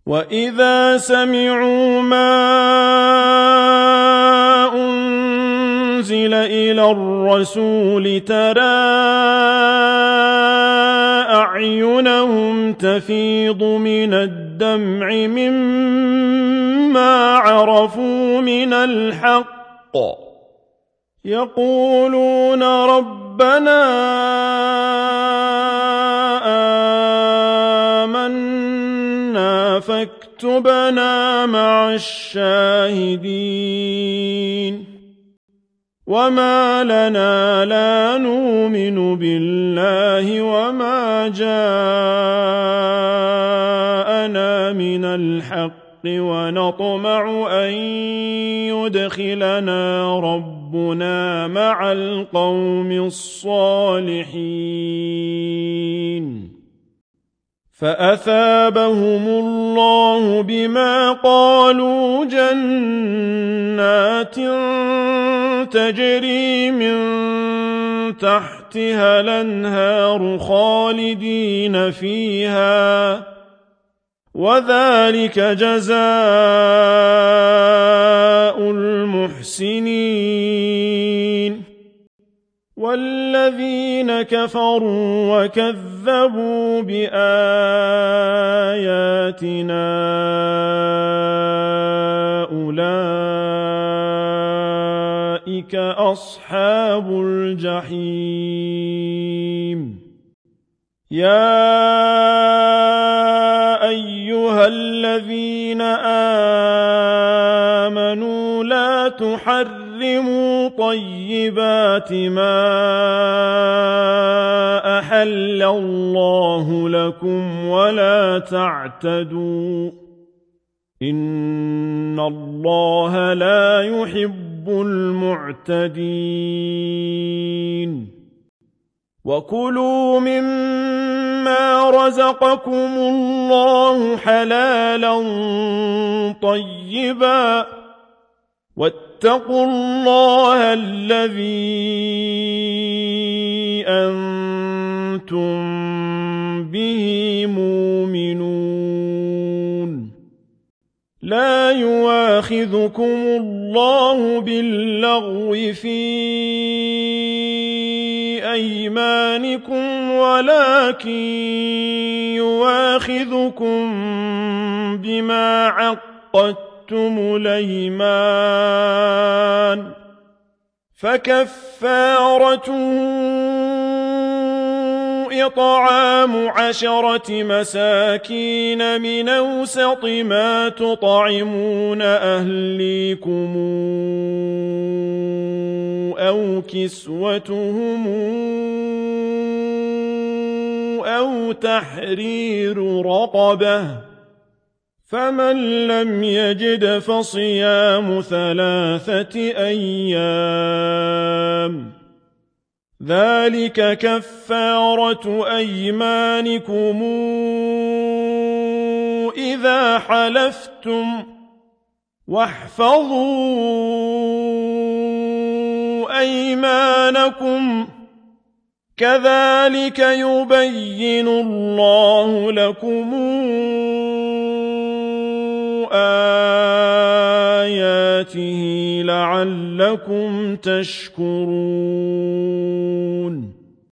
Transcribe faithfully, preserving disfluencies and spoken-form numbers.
وَإِذَا سَمِعُوا مَا أُنزِلَ إِلَى الرَّسُولِ تَرَىٰ أَعْيُنَهُمْ تَفِيضُ مِنَ الدَّمْعِ مِمَّا عَرَفُوا مِنَ الْحَقِّ يَقُولُونَ رَبَّنَا آمَنَّا فاكتبنا مع الشاهدين وما لنا لا نؤمن بالله وما جاءنا من الحق ونطمع أن يدخلنا ربنا مع القوم الصالحين فأثابهم الله بما قالوا جنات تجري من تحتها الأنهار خالدين فيها وذلك جزاء المحسنين والذين كفروا وكذبوا بآياتنا أولئك أصحاب الجحيم يا أيها الذين آمنوا لا تحرموا طيبات ما أحل الله لكم ولا تعتدوا إن الله لا يحب المعتدين وكلوا مما رزقكم الله حلالا طيبا واتقوا الله الذي أنتم به مؤمنون لا يؤاخذكم الله باللغو في أيمانكم ولكن يؤاخذكم بما عقدتم الأيمان فكفارته إطعام عشرة مساكين من أوسط ما تطعمون أهليكم أو كسوتهم أو تحرير رقبة فمن لم يجد فصيام ثلاثة أيام ذلك كفارة أيمانكم إذا حلفتم واحفظوا أيمانكم كذلك يبين الله لكم آياته لعلكم تشكرون